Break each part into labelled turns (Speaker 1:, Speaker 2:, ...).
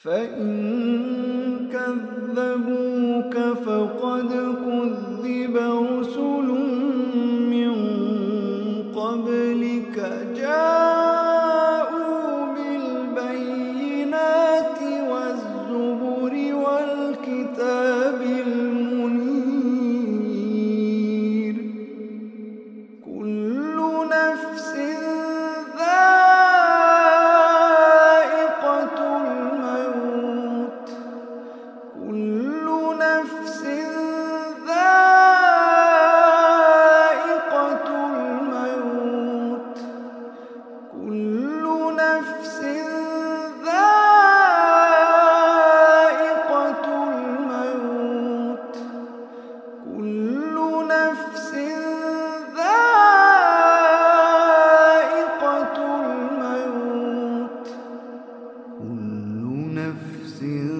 Speaker 1: فإن كذبوك فقد كذب رسل من قبلك جاءوا بالبينات والزبر والكتاب المنير. كل نفس ذائقة الموت كل نفس ذائقة الموت كل نفس ذائقة الموت كل نفس ذائقة الموت كل نفس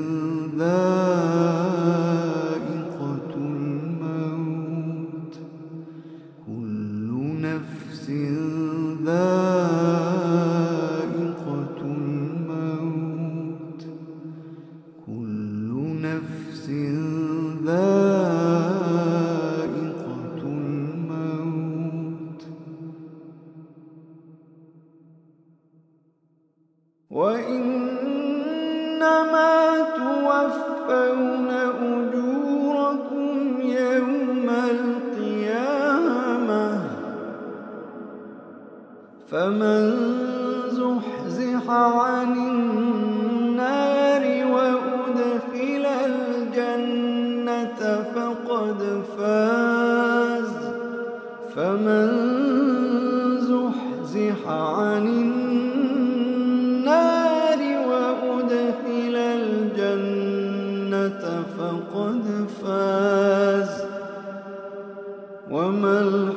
Speaker 1: ذائقة الموت كل نفس ذائقة الموت كل نفس ذائقة الموت. وإنما توفون أجوركم يوم القيامة فمن زحزح عن النار وأدخل الجنة فقد فاز فمن زحزح عن النار وأدخل الجنة فقد فاز وما